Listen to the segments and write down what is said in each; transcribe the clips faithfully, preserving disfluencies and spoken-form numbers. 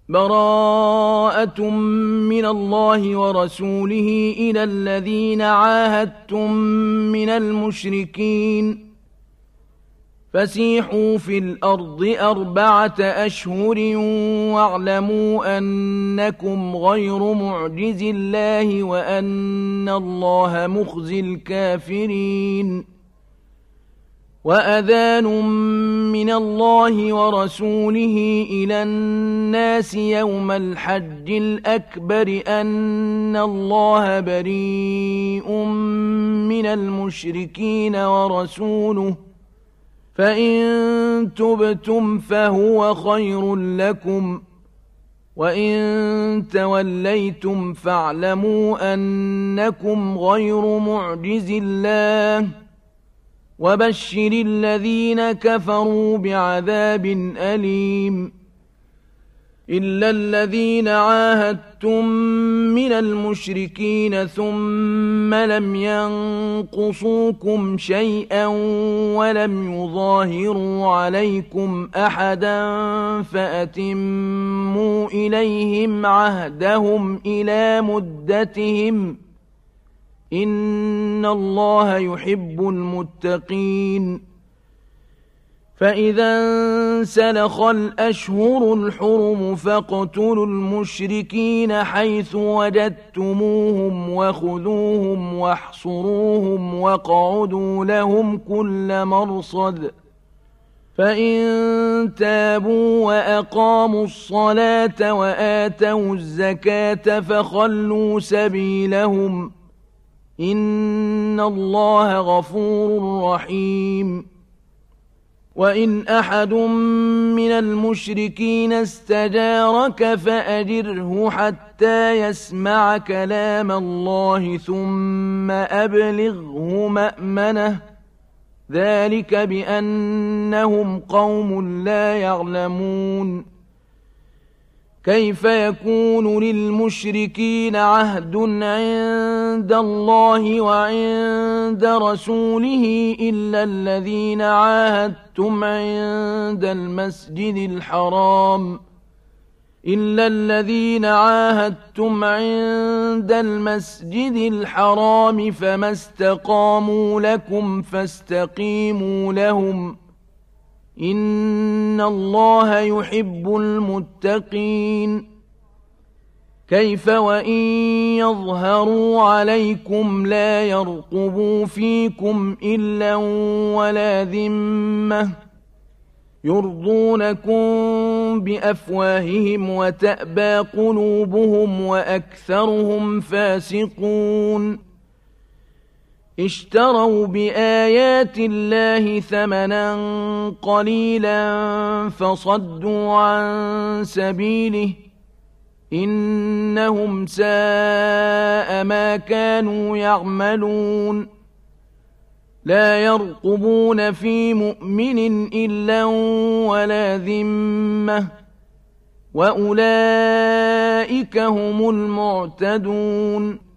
براءة من الله ورسوله إلى الذين عاهدتم من المشركين فسيحوا في الأرض أربعة أشهر واعلموا أنكم غير معجز الله وأن الله مخزي الكافرين وأذان من الله ورسوله إلى الناس يوم الحج الأكبر أن الله بريء من المشركين ورسوله فإن تبتم فهو خير لكم وإن توليتم فاعلموا أنكم غير معجز الله وبشر الذين كفروا بعذاب أليم إلا الذين عاهدتم من المشركين ثم لم ينقصوكم شيئا ولم يظاهروا عليكم أحدا فأتموا إليهم عهدهم إلى مدتهم إن الله يحب المتقين فإذا انسلخ الأشهر الحرم فاقتلوا المشركين حيث وجدتموهم وخذوهم واحصروهم واقعدوا لهم كل مرصد فإن تابوا وأقاموا الصلاة وآتوا الزكاة فخلوا سبيلهم إن الله غفور رحيم وإن أحد من المشركين استجارك فأجره حتى يسمع كلام الله ثم أبلغه مأمنه ذلك بأنهم قوم لا يعلمون كيف يكون للمشركين عهد عند الله وعند رسوله إلا الذين عاهدتم عند المسجد الحرام إلا الذين عاهدتم عند المسجد الحرام فما استقاموا لكم فاستقيموا لهم إن الله يحب المتقين كيف وإن يظهروا عليكم لا يرقبوا فيكم إلا ولا ذمة يرضونكم بأفواههم وتأبى قلوبهم وأكثرهم فاسقون اشتروا بآيات الله ثمنا قليلا فصدوا عن سبيله إنهم ساء ما كانوا يعملون لا يرقبون في مؤمن إلا ولا ذمة وأولئك هم المعتدون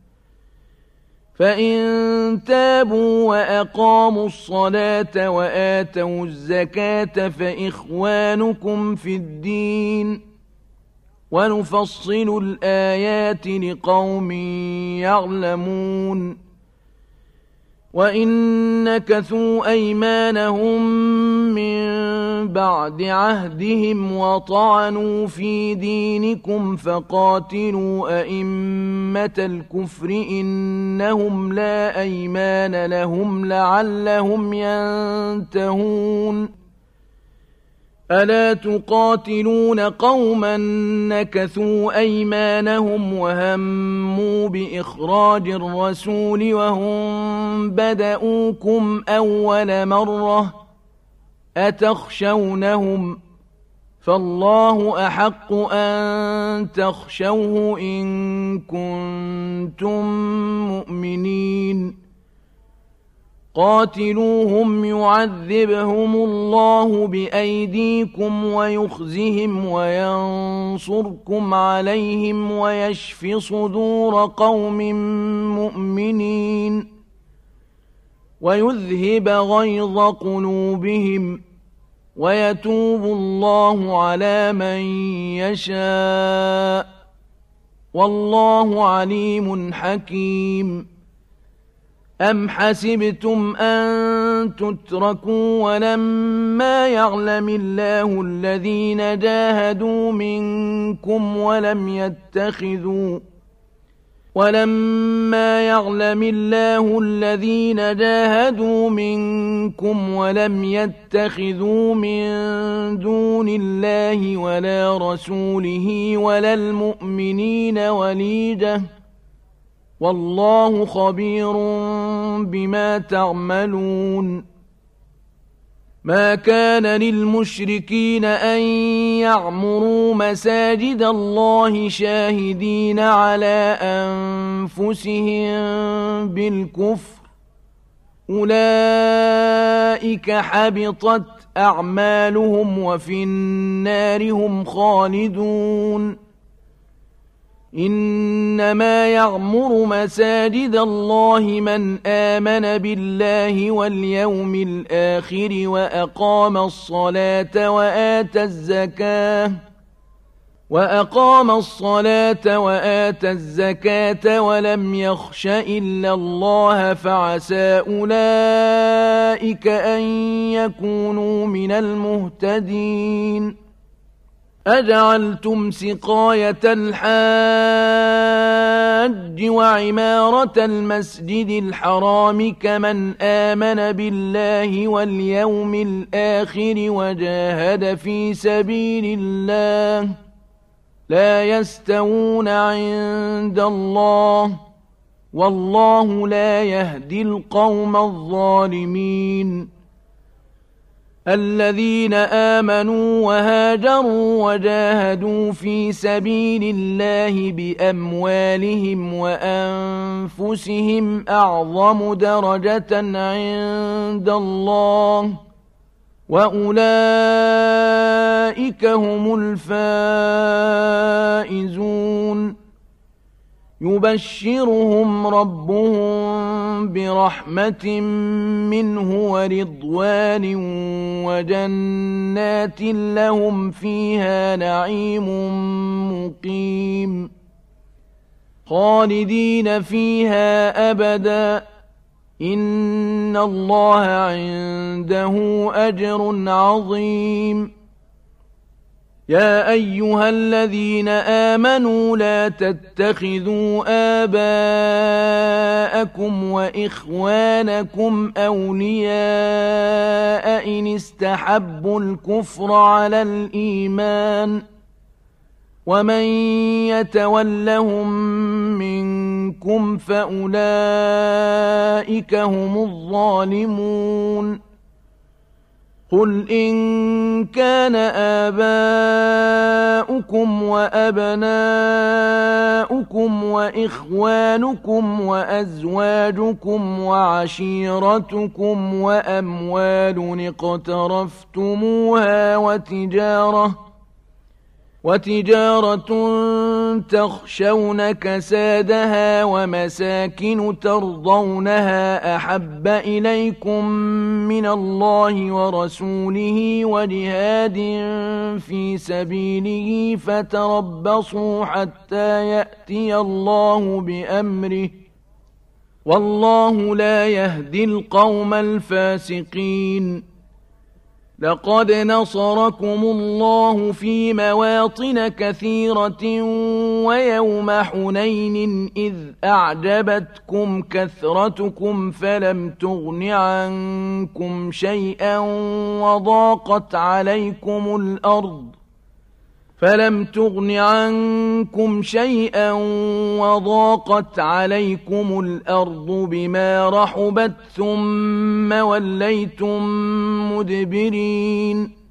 فإن تابوا وأقاموا الصلاة وآتوا الزكاة فإخوانكم في الدين ونفصل الآيات لقوم يعلمون وإن نكثوا أيمانهم من بعد عهدهم وطعنوا في دينكم فقاتلوا أئمة الكفر إنهم لا أيمان لهم لعلهم ينتهون ألا تقاتلون قوما نكثوا أيمانهم وهموا بإخراج الرسول وهم بدؤوكم أول مرة أتخشونهم فالله أحق أن تخشوه إن كنتم مؤمنين قاتلوهم يعذبهم الله بأيديكم ويخزهم وينصركم عليهم ويشف صدور قوم مؤمنين ويذهب غيظ قلوبهم ويتوب الله على من يشاء والله عليم حكيم أم حسبتم أن تتركوا ولما يعلم الله الذين جاهدوا منكم ولم يتخذوا ولما يعلم الله الذين جاهدوا منكم ولم يتخذوا من دون الله ولا رسوله ولا المؤمنين وليجة والله خبير بما تعملون ما كان للمشركين أن يعمروا مساجد الله شاهدين على أنفسهم بالكفر أولئك حبطت أعمالهم وفي النار هم خالدون إنما يعمر مساجد الله من آمن بالله واليوم الآخر وأقام الصلاة وآتى الزكاة وأقام الصلاة وآتى الزكاة ولم يخش إلا الله فعسى أولئك أن يكونوا من المهتدين أجعلتم سقاية الحاج وعمارة المسجد الحرام كمن آمن بالله واليوم الآخر وجاهد في سبيل الله لا يستوون عند الله والله لا يهدي القوم الظالمين الذين آمنوا وهاجروا وجاهدوا في سبيل الله بأموالهم وأنفسهم أعظم درجة عند الله وأولئك هم الفائزون يبشرهم ربهم برحمة منه ورضوان وجنات لهم فيها نعيم مقيم خالدين فيها أبدا إن الله عنده أجر عظيم يا أيها الذين آمنوا لا تتخذوا آباءكم وإخوانكم أولياء إن استحبوا الكفر على الإيمان ومن يتولهم منكم فأولئك هم الظالمون قل إن كان آباؤكم وأبناؤكم وإخوانكم وأزواجكم وعشيرتكم وأموال اقترفتموها وتجارة وتجارة تخشون كسادها ومساكن ترضونها أحب إليكم من الله ورسوله وجهاد في سبيله فتربصوا حتى يأتي الله بأمره والله لا يهدي القوم الفاسقين لقد نصركم الله في مواطن كثيرة ويوم حنين إذ أعجبتكم كثرتكم فلم تغن عنكم شيئا وضاقت عليكم الأرض فلم تغن عنكم شيئا وضاقت عليكم الأرض بما رحبت ثم وليتم مدبرين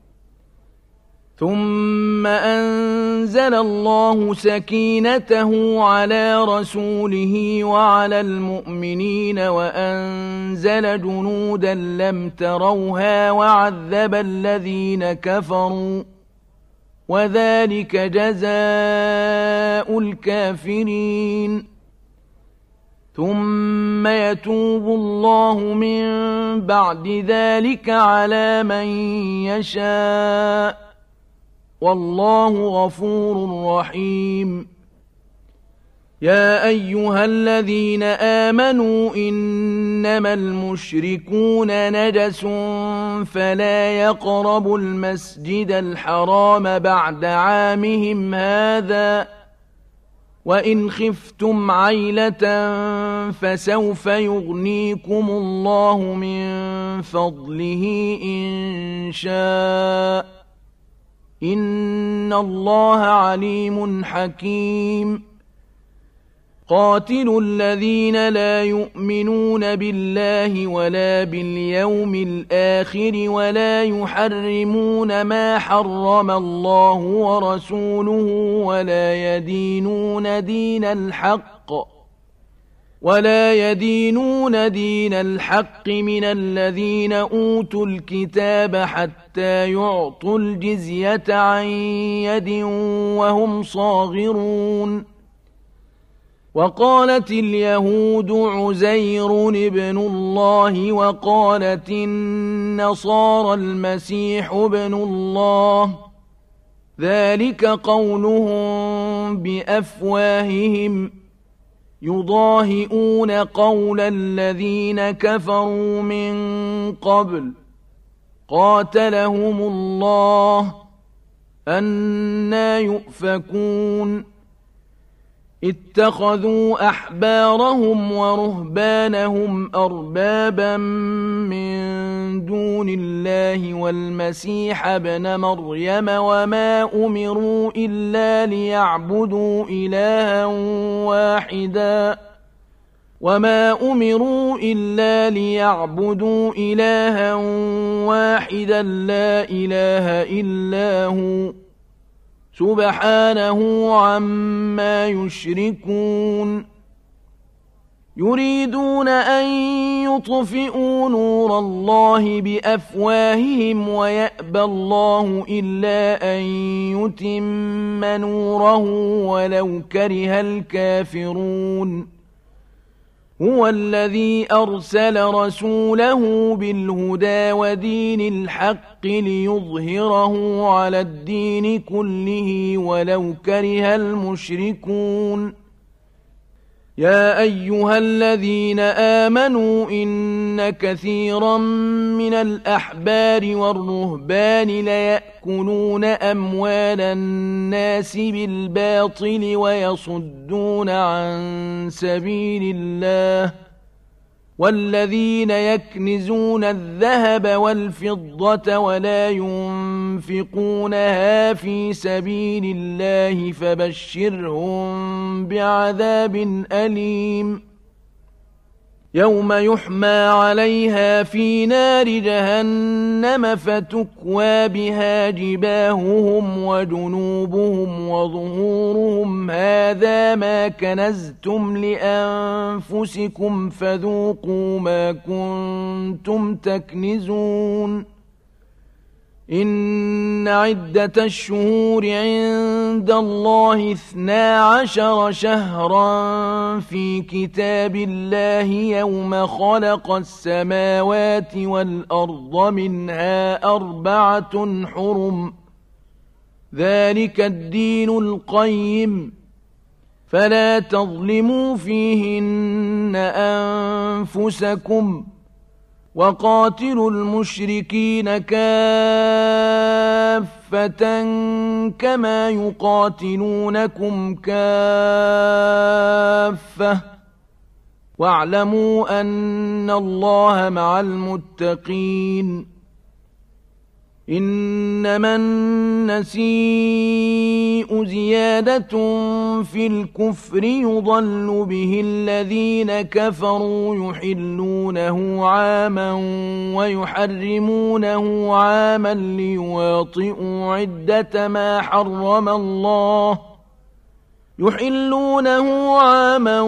ثم أنزل الله سكينته على رسوله وعلى المؤمنين وأنزل جنودا لم تروها وعذب الذين كفروا وذلك جزاء الكافرين ثم يتوب الله من بعد ذلك على من يشاء والله غفور رحيم يا أيها الذين آمنوا إنما المشركون نجس فلا يقربوا المسجد الحرام بعد عامهم هذا وإن خفتم عيلة فسوف يغنيكم الله من فضله إن شاء إن الله عليم حكيم قاتلوا الذين لا يؤمنون بالله ولا باليوم الآخر ولا يحرمون ما حرم الله ورسوله ولا يدينون دين الحق ولا يدينون دين الحق من الذين أوتوا الكتاب حتى يعطوا الجزية عن يد وهم صاغرون وقالت اليهود عزير ابن الله وقالت النصارى المسيح ابن الله ذلك قولهم بأفواههم يضاهئون قول الذين كفروا من قبل قاتلهم الله أنى يؤفكون اتخذوا أحبارهم ورهبانهم أربابا من دون الله والمسيح ابن مريم وما أمروا إلا ليعبدوا إلها واحدا وما أمروا إلا ليعبدوا إلها واحدا لا إله إلا هو سبحانه عما يشركون يريدون أن يطفئوا نور الله بأفواههم ويأبى الله إلا أن يتم نوره ولو كره الكافرون هو الذي أرسل رسوله بالهدى ودين الحق ليظهره على الدين كله ولو كره المشركون يا أيها الذين آمنوا إن كثيرا من الأحبار والرهبان ليأكلون أموال الناس بالباطل ويصدون عن سبيل الله والذين يكنزون الذهب والفضة ولا ينفقونها في سبيل الله فبشرهم بعذاب أليم يوم يحمى عليها في نار جهنم فتكوى بها جباههم وجنوبهم وظهورهم هذا ما كنزتم لأنفسكم فذوقوا ما كنتم تكنزون إن عدة الشهور عند الله اثنا عشر شهرا في كتاب الله يوم خلق السماوات والأرض منها أربعة حرم ذلك الدين القيم فلا تظلموا فيهن أنفسكم وقاتلوا المشركين كافة كما يقاتلونكم كافة واعلموا أن الله مع المتقين إنما النسيء زيادة في الكفر يضل به الذين كفروا يحلونه عاما ويحرمونه عاما ليواطئوا عدة ما حرم الله يحلونه عاما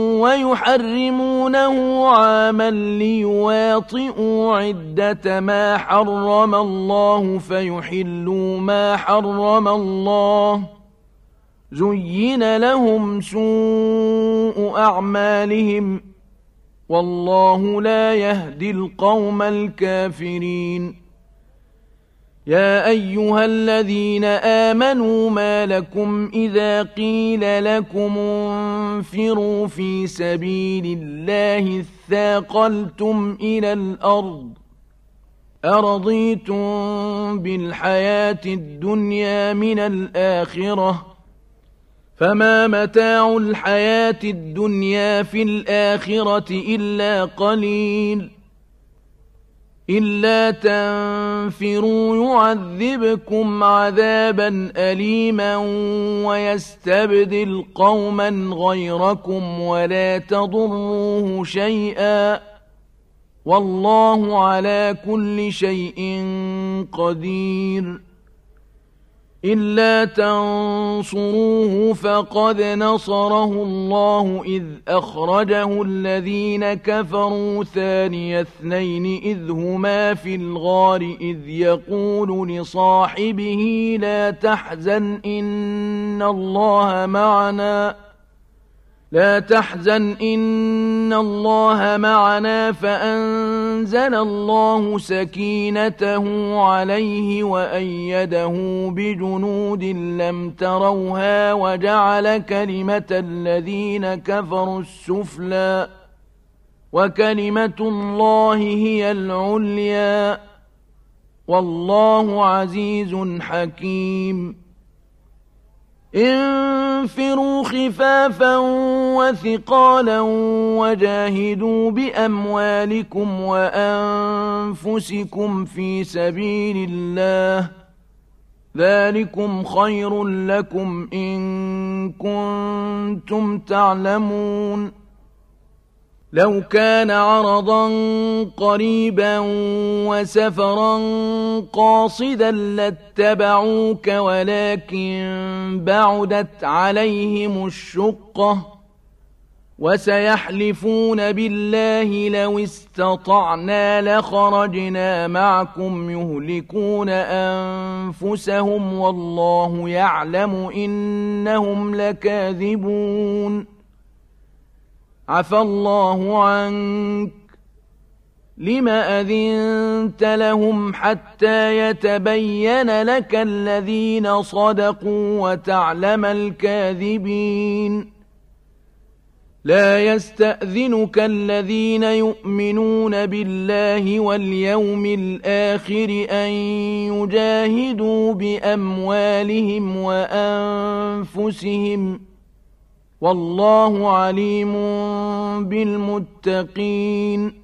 ويحرمونه عاما ليواطئوا عدة ما حرم الله فيحلوا ما حرم الله زين لهم سوء أعمالهم والله لا يهدي القوم الكافرين يا أيها الذين آمنوا ما لكم إذا قيل لكم انفروا في سبيل الله اثاقلتم إلى الأرض أرضيتم بالحياة الدنيا من الآخرة فما متاع الحياة الدنيا في الآخرة إلا قليل إلا تنفروا يعذبكم عذابا أليما ويستبدل قوما غيركم ولا تضروه شيئا والله على كل شيء قدير إلا تنصروه فقد نصره الله إذ أخرجه الذين كفروا ثاني اثنين إذ هما في الغار إذ يقول لصاحبه لا تحزن إن الله معنا لا تحزن إن الله معنا فأنزل الله سكينته عليه وأيده بجنود لم تروها وجعل كلمة الذين كفروا السفلى وكلمة الله هي العليا والله عزيز حكيم انفروا خفافا وثقالا وجاهدوا بأموالكم وأنفسكم في سبيل الله ذلكم خير لكم إن كنتم تعلمون لو كان عرضا قريبا وسفرا قاصدا لاتبعوك ولكن بعدت عليهم الشقة وسيحلفون بالله لو استطعنا لخرجنا معكم يهلكون أنفسهم والله يعلم إنهم لكاذبون عفى الله عنك لم أذنت لهم حتى يتبين لك الذين صدقوا وتعلم الكاذبين لا يستأذنك الذين يؤمنون بالله واليوم الآخر أن يجاهدوا بأموالهم وأنفسهم والله عليم بالمتقين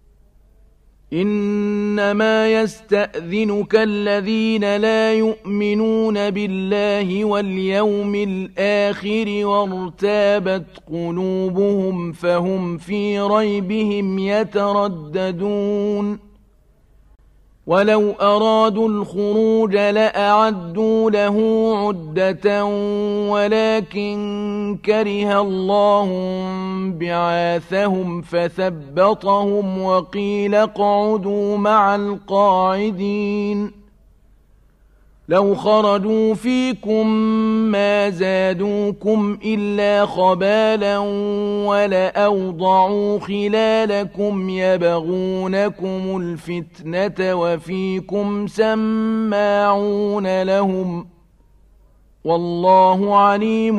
إنما يستأذنك الذين لا يؤمنون بالله واليوم الآخر وارتابت قلوبهم فهم في ريبهم يترددون ولو أرادوا الخروج لأعدوا له عدة ولكن كره الله بعاثهم فثبطهم وقيل اقعدوا مع القاعدين لو خرجوا فيكم ما زادوكم إلا خبالا ولأوضعوا خلالكم يبغونكم الفتنة وفيكم سماعون لهم والله عليم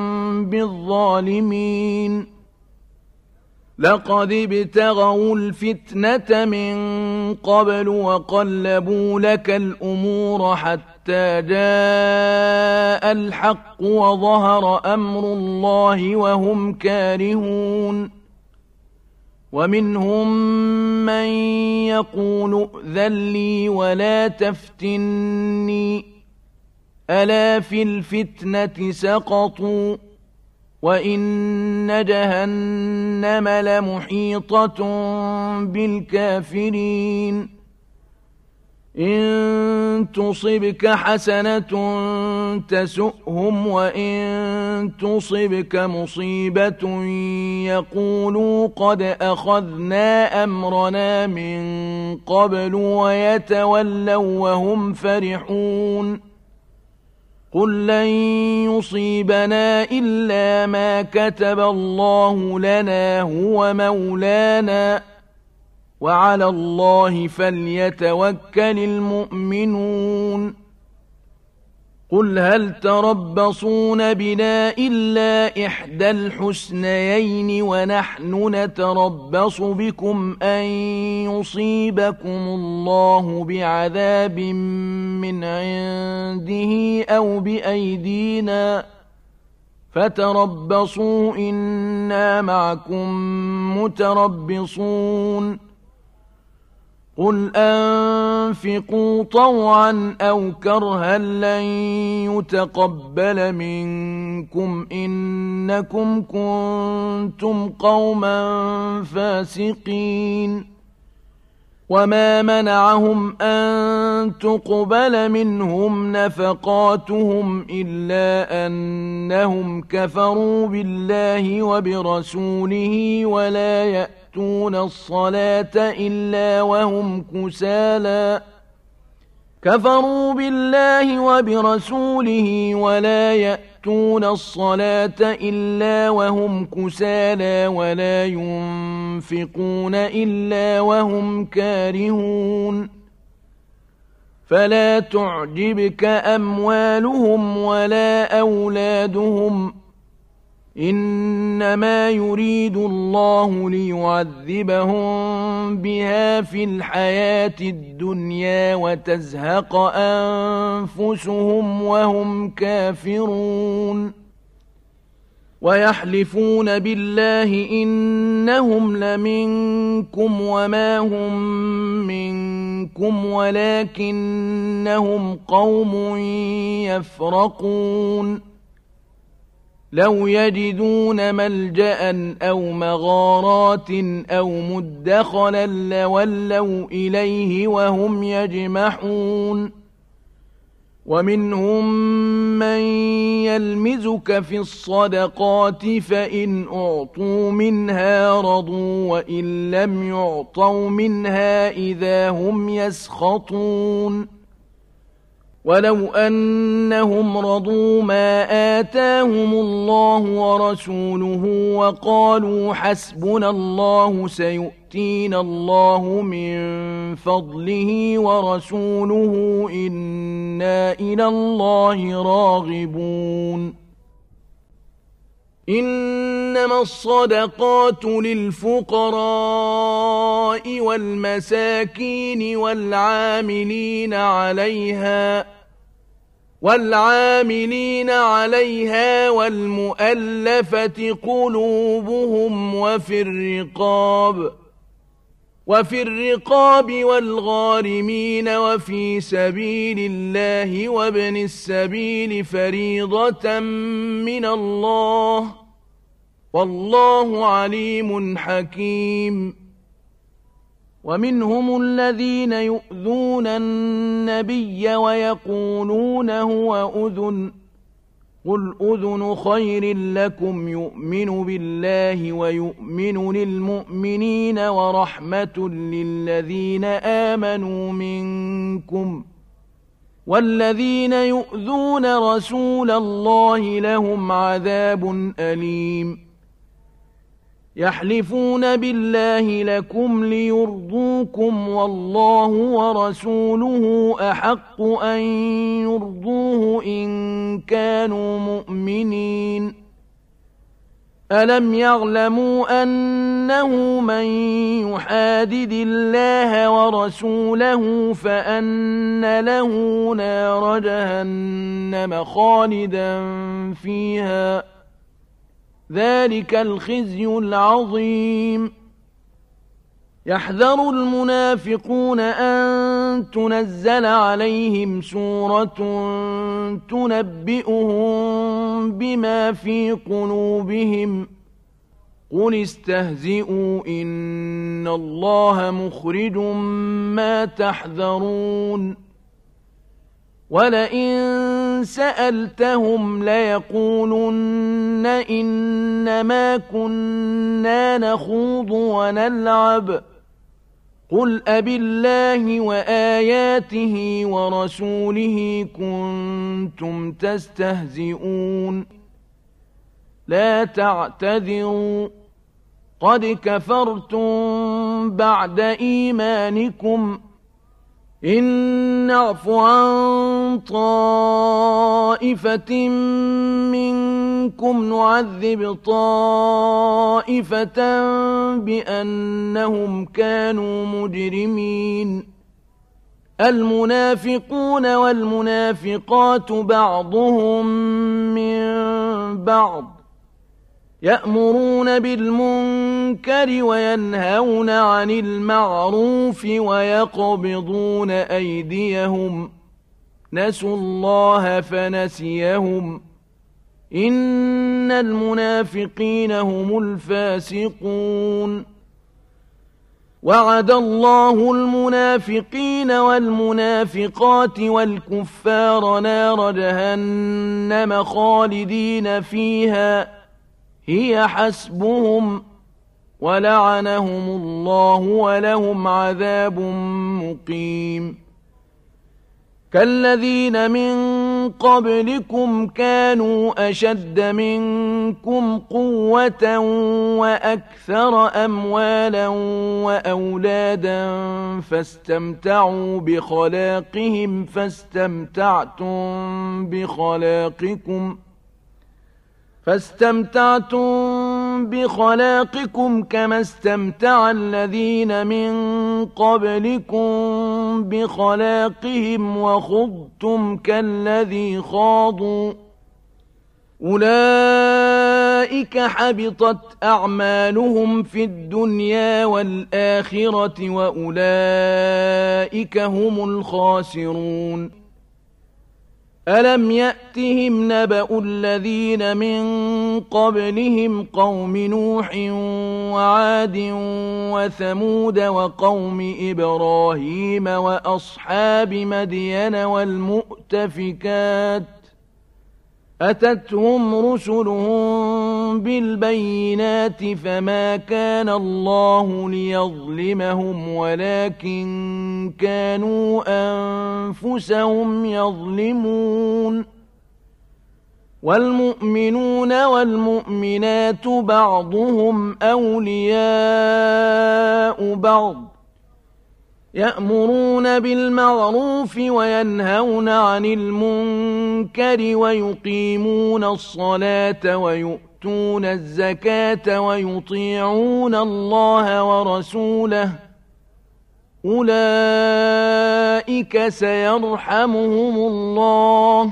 بالظالمين لقد ابتغوا الفتنة من قبل وقلبوا لك الأمور حتى جاء الحق وظهر أمر الله وهم كارهون ومنهم من يقول ائذن لي ولا تفتني ألا في الفتنة سقطوا وإن جهنم لمحيطة بالكافرين إن تصبك حسنة تسؤهم وإن تصبك مصيبة يقولوا قد أخذنا أمرنا من قبل ويتولوا وهم فرحون قل لن يصيبنا إلا ما كتب الله لنا هو مولانا وعلى الله فليتوكل المؤمنون قل هل تربصون بنا إلا إحدى الحسنيين ونحن نتربص بكم أن يصيبكم الله بعذاب من عنده أو بأيدينا فتربصوا إنا معكم متربصون قل أنفقوا طوعا أو كرها لن يتقبل منكم إنكم كنتم قوما فاسقين وما منعهم أن تقبل منهم نفقاتهم إلا أنهم كفروا بالله وبرسوله ولا يأتون الصلاة إلا وهم كسالى كفروا بالله وبرسوله ولا يأتون الصلاة إلا وهم كسالى ولا ينفقون إلا وهم كارهون فلا تعجبك أموالهم ولا أولادهم إنما يريد الله ليعذبهم بها في الحياة الدنيا وتزهق أنفسهم وهم كافرون ويحلفون بالله إنهم لمنكم وما هم منكم ولكنهم قوم يفرقون لو يجدون ملجأ أو مغارات أو مدخلا لولوا إليه وهم يجمحون ومنهم من يلمزك في الصدقات فإن أعطوا منها رضوا وإن لم يعطوا منها إذا هم يسخطون ولو أنهم رضوا ما آتاهم الله ورسوله وقالوا حسبنا الله سيؤتينا الله من فضله ورسوله إنا إلى الله راغبون إنما الصدقات للفقراء والمساكين والعاملين عليها والعاملين عليها والمؤلفة قلوبهم وفي الرقاب وفي الرقاب والغارمين وفي سبيل الله وابن السبيل فريضة من الله والله عليم حكيم ومنهم الذين يؤذون النبي ويقولون هو أذن قل أذن خير لكم يؤمن بالله ويؤمن للمؤمنين ورحمة للذين آمنوا منكم والذين يؤذون رسول الله لهم عذاب أليم يحلفون بالله لكم ليرضوكم والله ورسوله أحق أن يرضوه إن كانوا مؤمنين ألم يعلموا أنه من يحادد الله ورسوله فأن له نار جهنم خالدا فيها ذلك الخزي العظيم يحذر المنافقون أن تنزل عليهم سورة تنبئهم بما في قلوبهم قل استهزئوا إن الله مخرج ما تحذرون ولئن سألتهم ليقولن إنما كنا نخوض ونلعب قل أبالله وآياته ورسوله كنتم تستهزئون لا تعتذروا قد كفرتم بعد إيمانكم إن نعف عن طائفة منكم نعذب طائفة بأنهم كانوا مجرمين المنافقون والمنافقات بعضهم من بعض يأمرون بالمنكر وينهون عن المعروف ويقبضون أيديهم نسوا الله فنسيهم إن المنافقين هم الفاسقون وعد الله المنافقين والمنافقات والكفار نار جهنم خالدين فيها هي حسبهم ولعنهم الله ولهم عذاب مقيم كالذين من قبلكم كانوا أشد منكم قوة وأكثر أموالا وأولادا فاستمتعوا بخلاقهم فاستمتعتم بخلاقكم فاستمتعتم بخلاقكم كما استمتع الذين من قبلكم بخلاقهم وخضتم كالذي خاضوا أولئك حبطت أعمالهم في الدنيا والآخرة وأولئك هم الخاسرون ألم يأتهم نبأ الذين من قبلهم قوم نوح وعاد وثمود وقوم إبراهيم وأصحاب مدين والمؤتفكات أتتهم رسلهم بالبينات فما كان الله ليظلمهم ولكن كانوا أنفسهم يظلمون والمؤمنون والمؤمنات بعضهم أولياء بعض يأمرون بالمعروف وينهون عن المنكر ويقيمون الصلاة ويؤتون الزكاة ويطيعون الله ورسوله أولئك سيرحمهم الله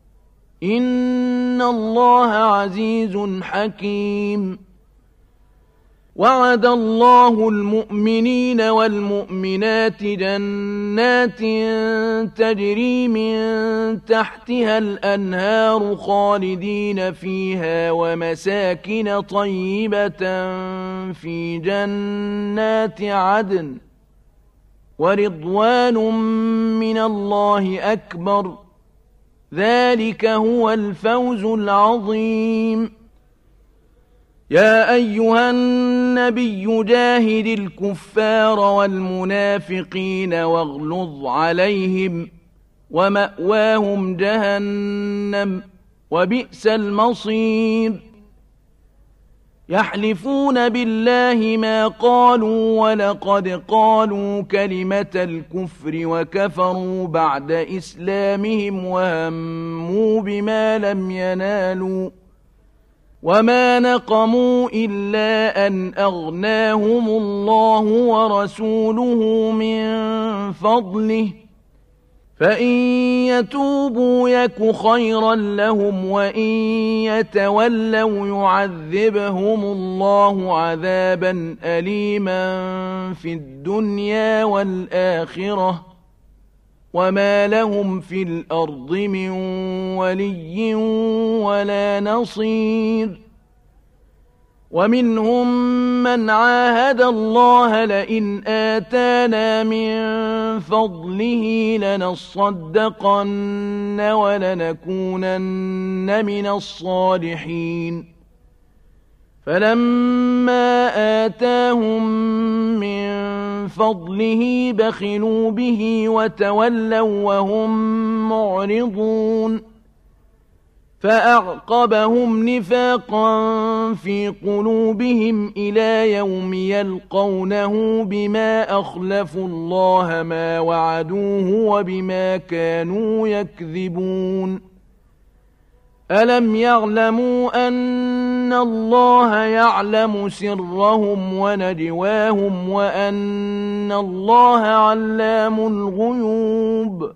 إن الله عزيز حكيم وعد الله المؤمنين والمؤمنات جنات تجري من تحتها الأنهار خالدين فيها ومساكن طيبة في جنات عدن ورضوان من الله أكبر ذلك هو الفوز العظيم يا أيها النبي جاهد الكفار والمنافقين واغلظ عليهم ومأواهم جهنم وبئس المصير يحلفون بالله ما قالوا ولقد قالوا كلمة الكفر وكفروا بعد إسلامهم وهموا بما لم ينالوا وما نقموا إلا أن أغناهم الله ورسوله من فضله فإن يتوبوا يك خيرا لهم وإن يتولوا يعذبهم الله عذابا أليما في الدنيا والآخرة وما لهم في الأرض من ولي ولا نصير ومنهم من عاهد الله لئن آتانا من فضله لنصدقن ولنكونن من الصالحين فلما آتاهم من فضله بخلوا به وتولوا وهم معرضون فأعقبهم نفاقا في قلوبهم إلى يوم يلقونه بما أخلفوا الله ما وعدوه وبما كانوا يكذبون ألم يعلموا أن الله يعلم سرهم ونجواهم وأن الله علام الغيوب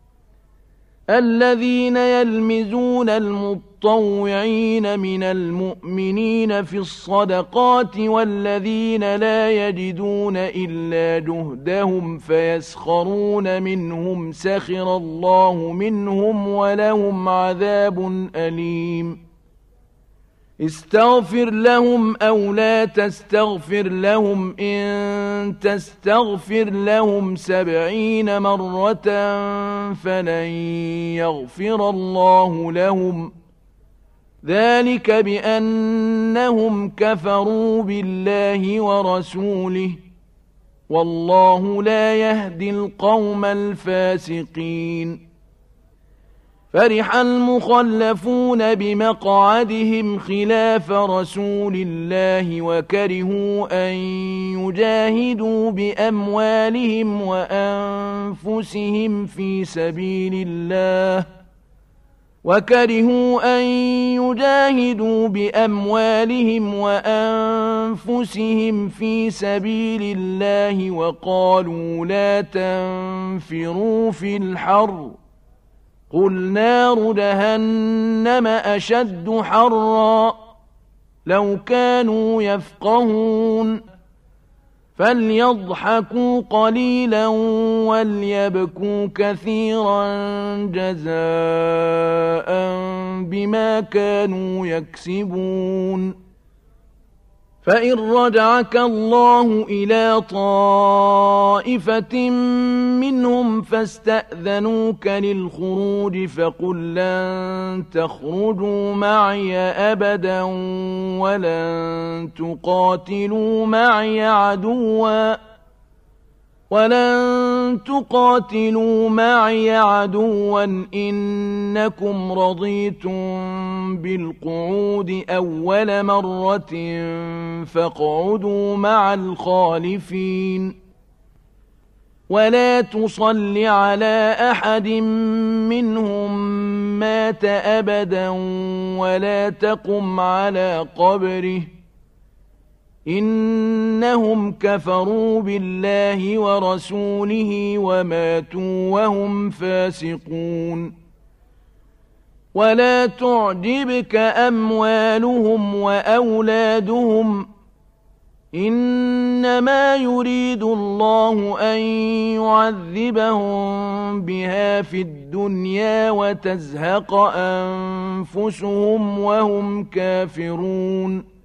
الذين يلمزون المطوعين من المؤمنين في الصدقات والذين لا يجدون إلا جهدهم فيسخرون منهم سخر الله منهم ولهم عذاب أليم استغفر لهم أو لا تستغفر لهم إن تستغفر لهم سبعين مرة فلن يغفر الله لهم ذلك بأنهم كفروا بالله ورسوله والله لا يهدي القوم الفاسقين فرح المخلفون بمقعدهم خلاف رسول الله وكرهوا أن يجاهدوا بأموالهم وأنفسهم في سبيل الله وكرهوا أن يجاهدوا بأموالهم وأنفسهم في سبيل الله وقالوا لا تنفروا في الحر قل نار جهنم أشد حرا لو كانوا يفقهون فليضحكوا قليلا وليبكوا كثيرا جزاء بما كانوا يكسبون فإن رجعك الله إلى طائفة منهم فاستأذنوك للخروج فقل لن تخرجوا معي أبدا ولن تقاتلوا معي عدوا ولن تقاتلوا معي عدوا إنكم رضيتم بالقعود أول مرة فاقعدوا مع الخالفين ولا تصل على أحد منهم مات أبدا ولا تقم على قبره إنهم كفروا بالله ورسوله وماتوا وهم فاسقون ولا تعجبك أموالهم وأولادهم إنما يريد الله أن يعذبهم بها في الدنيا وتزهق أنفسهم وهم كافرون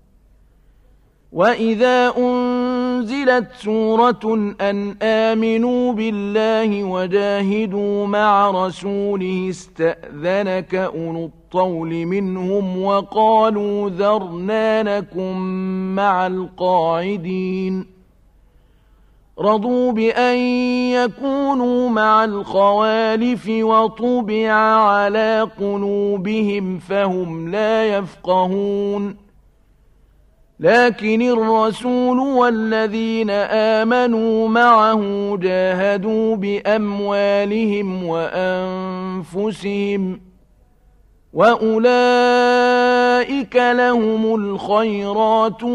وإذا أنزلت سورة أن آمنوا بالله وجاهدوا مع رسوله استأذنك أولو الطول منهم وقالوا ذرنا نكن مع القاعدين رضوا بأن يكونوا مع الخوالف وطبع على قلوبهم فهم لا يفقهون لكن الرسول والذين آمنوا معه جاهدوا بأموالهم وأنفسهم وأولئك لهم الخيرات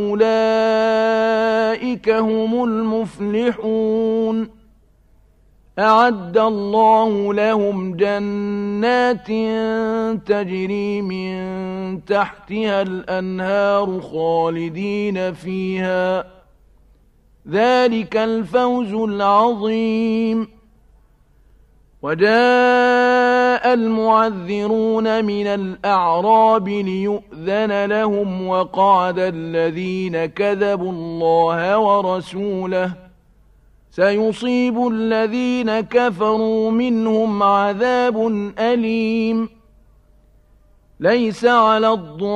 وأولئك هم المفلحون أعد الله لهم جنات تجري من تحتها الأنهار خالدين فيها ذلك الفوز العظيم وجاء المعذرون من الأعراب ليؤذن لهم وقعد الذين كذبوا الله ورسوله سيصيب الذين كفروا منهم عذاب أليم ليس على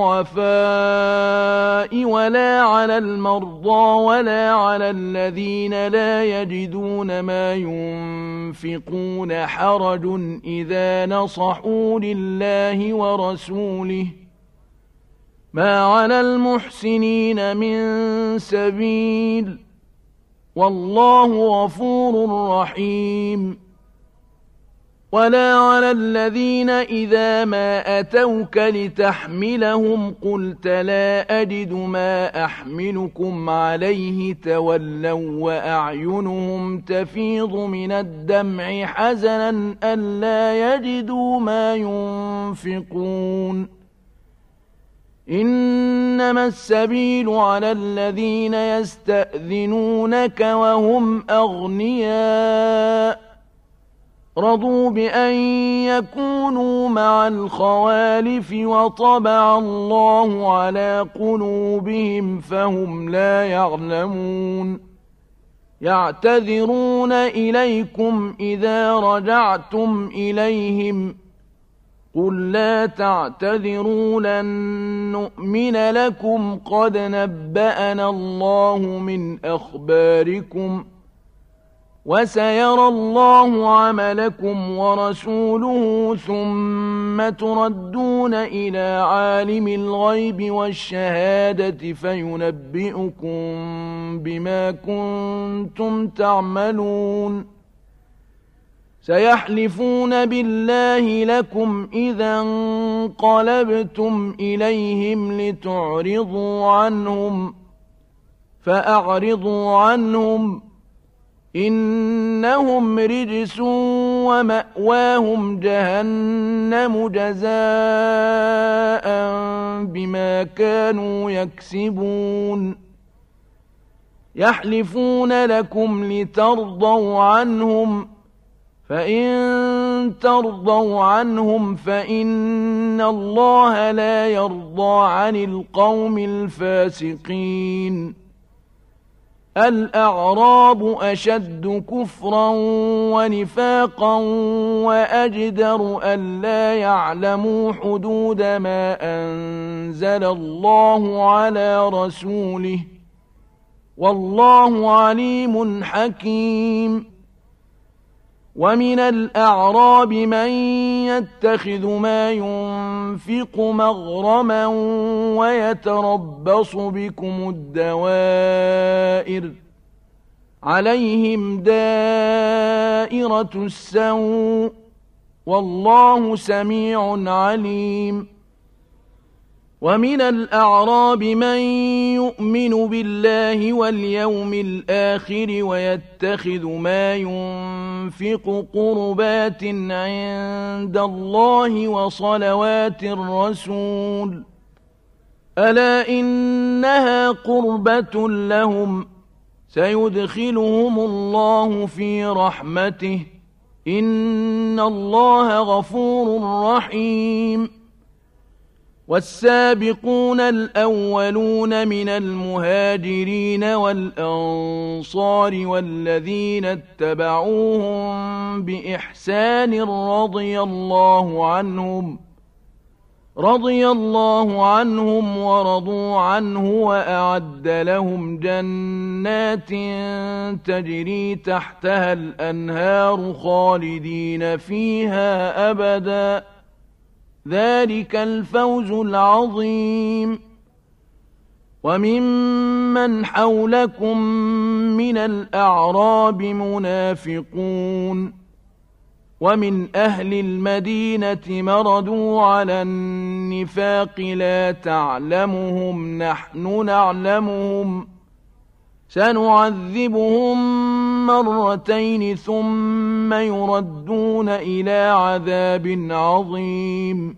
الضعفاء ولا على المرضى ولا على الذين لا يجدون ما ينفقون حرج إذا نصحوا لله ورسوله ما على المحسنين من سبيل والله غفور رحيم. ولا على الذين إذا ما أتوك لتحملهم قلت لا أجد ما أحملكم عليه تولوا وأعينهم تفيض من الدمع حزنا ألا يجدوا ما ينفقون. إنما السبيل على الذين يستأذنونك وهم أغنياء رضوا بأن يكونوا مع الخوالف وطبع الله على قلوبهم فهم لا يعلمون. يعتذرون إليكم إذا رجعتم إليهم قل لا تعتذروا لن نؤمن لكم قد نبأنا الله من أخباركم وسيرى الله عملكم ورسوله ثم تردون إلى عالم الغيب والشهادة فينبئكم بما كنتم تعملون. سيحلفون بالله لكم إذا انقلبتم إليهم لتعرضوا عنهم فأعرضوا عنهم إنهم رجس ومأواهم جهنم جزاء بما كانوا يكسبون. يحلفون لكم لترضوا عنهم فإن ترضوا عنهم فإن الله لا يرضى عن القوم الفاسقين. الأعراب أشد كفرا ونفاقا وأجدر ألا يعلموا حدود ما أنزل الله على رسوله والله عليم حكيم. ومن الأعراب من يتخذ ما ينفق مغرما ويتربص بكم الدوائر عليهم دائرة السوء والله سميع عليم. ومن الأعراب من يؤمن بالله واليوم الآخر ويتخذ ما ينفق قربات عند الله وصلوات الرسول ألا إنها قربة لهم سيدخلهم الله في رحمته إن الله غفور رحيم. والسابقون الأولون من المهاجرين والأنصار والذين اتبعوهم بإحسان رضي الله عنهم رضي الله عنهم ورضوا عنه وأعد لهم جنات تجري تحتها الأنهار خالدين فيها أبداً ذلك الفوز العظيم. وممن حولكم من الأعراب منافقون ومن أهل المدينة مردوا على النفاق لا تعلمهم نحن نعلمهم سنعذبهم مرتين ثم يردون إلى عذاب عظيم.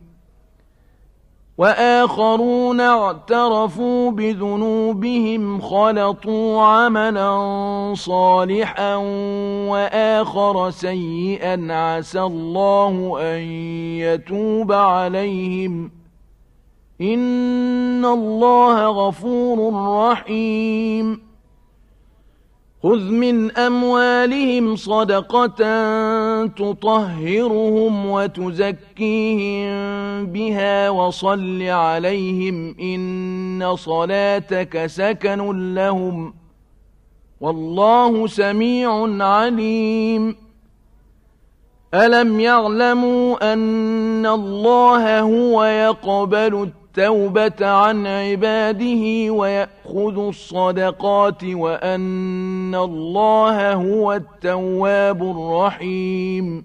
وآخرون اعترفوا بذنوبهم خلطوا عملا صالحا وآخر سيئا عسى الله أن يتوب عليهم إن الله غفور رحيم. خذ من أموالهم صدقة تطهرهم وتزكيهم بها وصل عليهم إن صلاتك سكن لهم والله سميع عليم ألم يعلموا أن الله هو يقبل التوبة عن عباده ويأخذ الصدقات وأن الله هو التواب الرحيم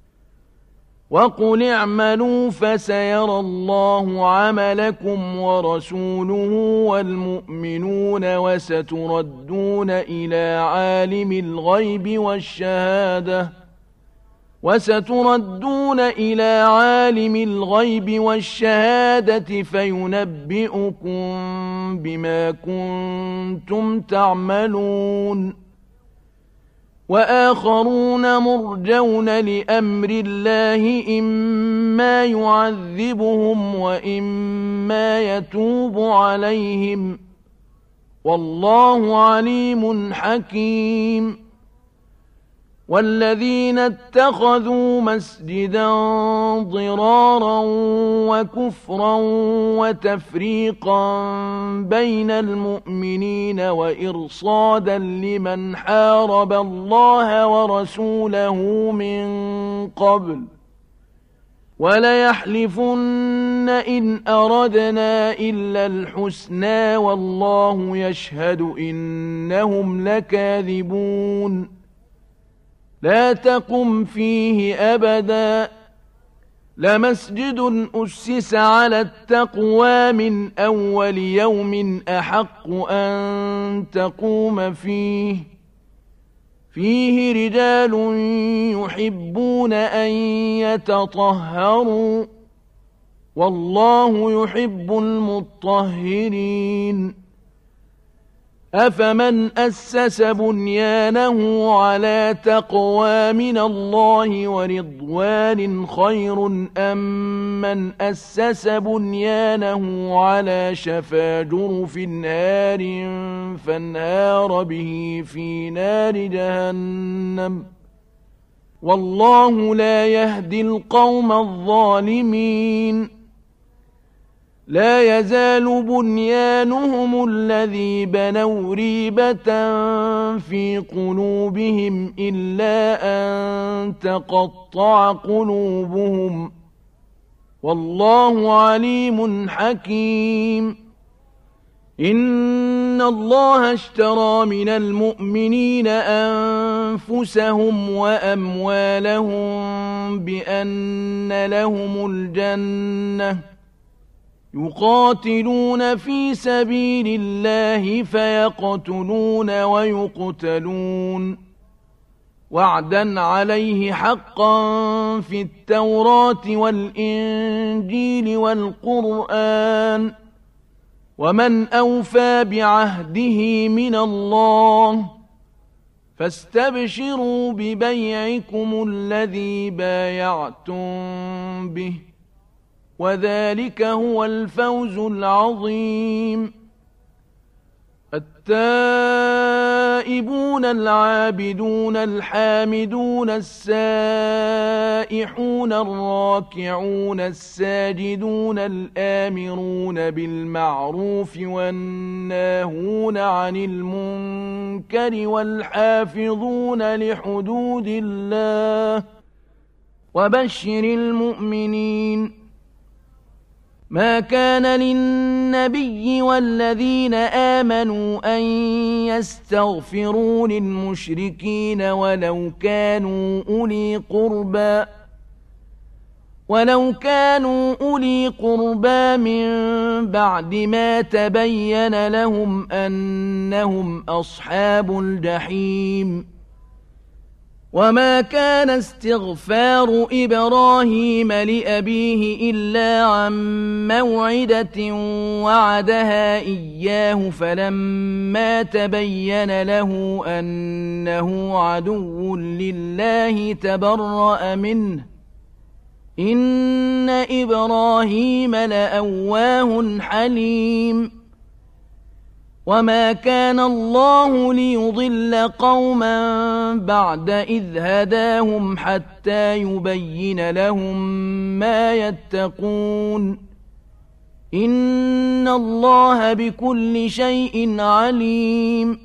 وقل اعملوا فسيرى الله عملكم ورسوله والمؤمنون وستردون إلى عالم الغيب والشهادة وستردون إلى عالم الغيب والشهادة فينبئكم بما كنتم تعملون وآخرون مرجون لأمر الله إما يعذبهم وإما يتوب عليهم والله عليم حكيم والذين اتخذوا مسجدا ضرارا وكفرا وتفريقا بين المؤمنين وإرصادا لمن حارب الله ورسوله من قبل وليحلفن إن أردنا إلا الحسنى والله يشهد إنهم لكاذبون لا تقم فيه أبدا لمسجد أسس على التقوى من أول يوم أحق أن تقوم فيه فيه رجال يحبون أن يتطهروا والله يحب المطهرين أفمن أسس بنيانه على تقوى من الله ورضوان خير أم من أسس بنيانه على شفا جرف نار فانهار به في نار جهنم والله لا يهدي القوم الظالمين لا يزال بنيانهم الذي بنوا ريبة في قلوبهم إلا أن تقطع قلوبهم والله عليم حكيم إن الله اشترى من المؤمنين أنفسهم وأموالهم بأن لهم الجنة يقاتلون في سبيل الله فيقتلون ويقتلون وعدا عليه حقا في التوراة والإنجيل والقرآن ومن أوفى بعهده من الله فاستبشروا ببيعكم الذي بايعتم به وذلك هو الفوز العظيم التائبون العابدون الحامدون السائحون الراكعون الساجدون الآمرون بالمعروف والناهون عن المنكر والحافظون لحدود الله وبشر المؤمنين ما كان للنبي والذين آمنوا أن يستغفروا للمشركين ولو كانوا أولي قربى ولو كانوا أولي قربى من بعد ما تبين لهم أنهم أصحاب الجحيم وما كان استغفار إبراهيم لأبيه إلا عن موعدة وعدها إياه فلما تبين له أنه عدو لله تبرأ منه إن إبراهيم لأواه حليم وما كان الله ليضل قوما بعد إذ هداهم حتى يبين لهم ما يتقون إن الله بكل شيء عليم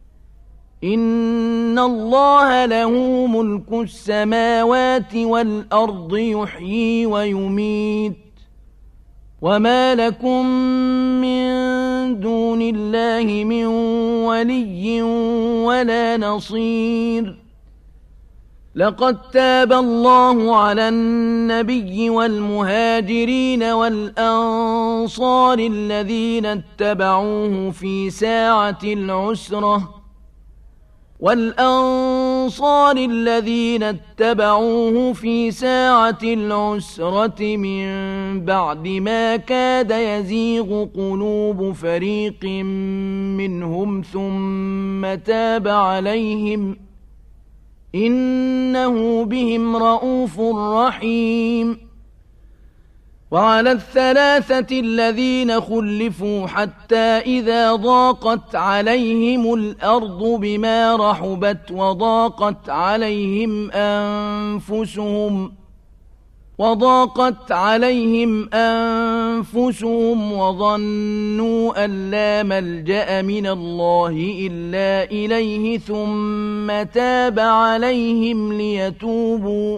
إن الله له ملك السماوات والأرض يحيي ويميت وما لكم من دون الله من ولي ولا نصير لقد تاب الله على النبي والمهاجرين والأنصار الذين اتبعوه في ساعة العسرة والأنصار الذين اتبعوه في ساعة العسرة من بعد ما كاد يزيغ قلوب فريق منهم ثم تاب عليهم إنه بهم رءوف رحيم وعلى الثلاثة الذين خلفوا حتى إذا ضاقت عليهم الأرض بما رحبت وضاقت عليهم أنفسهم وضاقت عليهم أنفسهم وظنوا أن لا ملجأ من الله إلا إليه ثم تاب عليهم ليتوبوا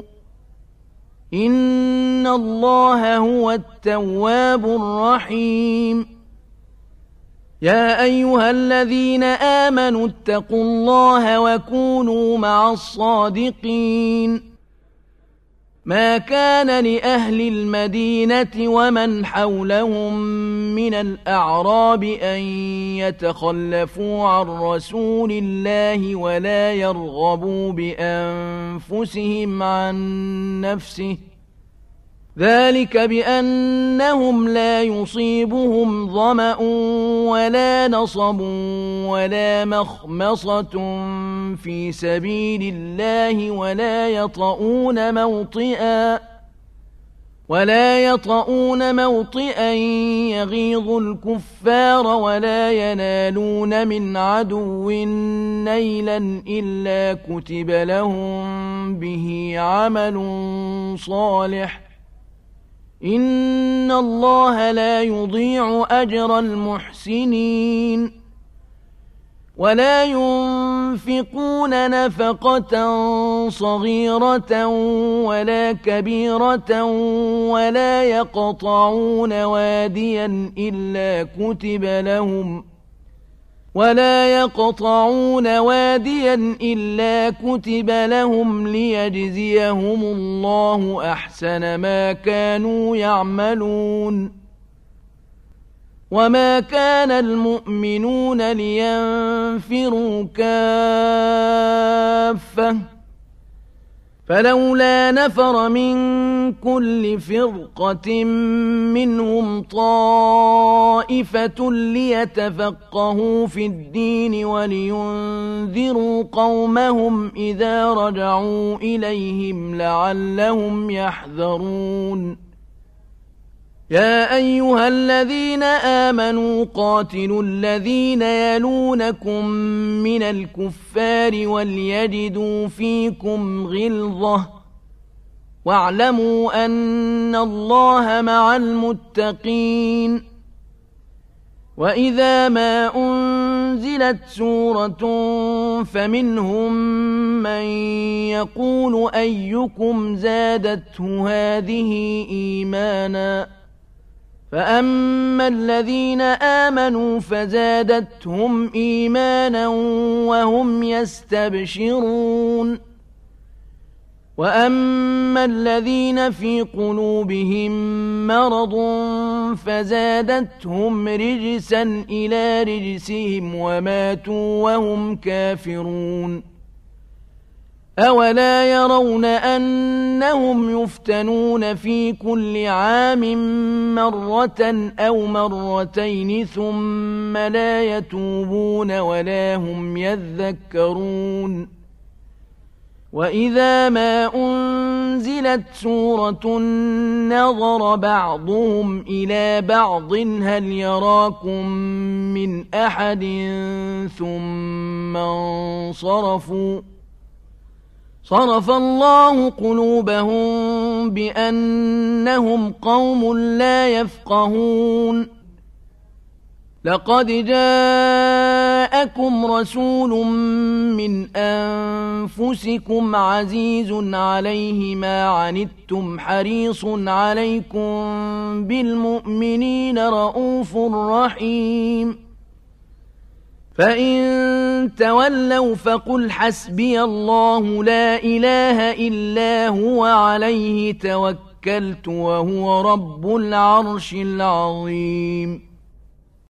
إن الله هو التواب الرحيم يا أيها الذين آمنوا اتقوا الله وكونوا مع الصادقين ما كان لأهل المدينة ومن حولهم من الأعراب أن يتخلفوا عن رسول الله ولا يرغبوا بأنفسهم عن نفسه ذلك بأنهم لا يصيبهم ظمأ ولا نصب ولا مخمصة في سبيل الله ولا يطؤون موطئا ولا يطؤون موطئا يغيظ الكفار ولا ينالون من عدو نيلا إلا كتب لهم به عمل صالح إن الله لا يضيع أجر المحسنين ولا ينفقون نفقة صغيرة ولا كبيرة ولا يقطعون واديا إلا كتب لهم ولا يقطعون واديا إلا كتب لهم ليجزيهم الله أحسن ما كانوا يعملون وما كان المؤمنون لينفروا كافة فلولا نفر من كل فرقة منهم طائفة ليتفقهوا في الدين ولينذروا قومهم إذا رجعوا إليهم لعلهم يحذرون يا أيها الذين آمنوا قاتلوا الذين يلونكم من الكفار وليجدوا فيكم غلظة واعلموا أن الله مع المتقين وإذا ما أنزلت سورة فمنهم من يقول أيكم زادته هذه إيمانا فأما الذين آمنوا فزادتهم إيمانا وهم يستبشرون وأما الذين في قلوبهم مرض فزادتهم رجسا إلى رجسهم وماتوا وهم كافرون أولا يرون أنهم يفتنون في كل عام مرة أو مرتين ثم لا يتوبون ولا هم يذكرون وإذا ما أنزلت سورة نظر بعضهم إلى بعض هل يراكم من أحد ثم انصرفوا صرف الله قلوبهم بأنهم قوم لا يفقهون لقد جاءكم رسول من أنفسكم عزيز عليه ما عنتم حريص عليكم بالمؤمنين رؤوف رحيم فإن تولوا فقل حسبي الله لا إله إلا هو عليه توكلت وهو رب العرش العظيم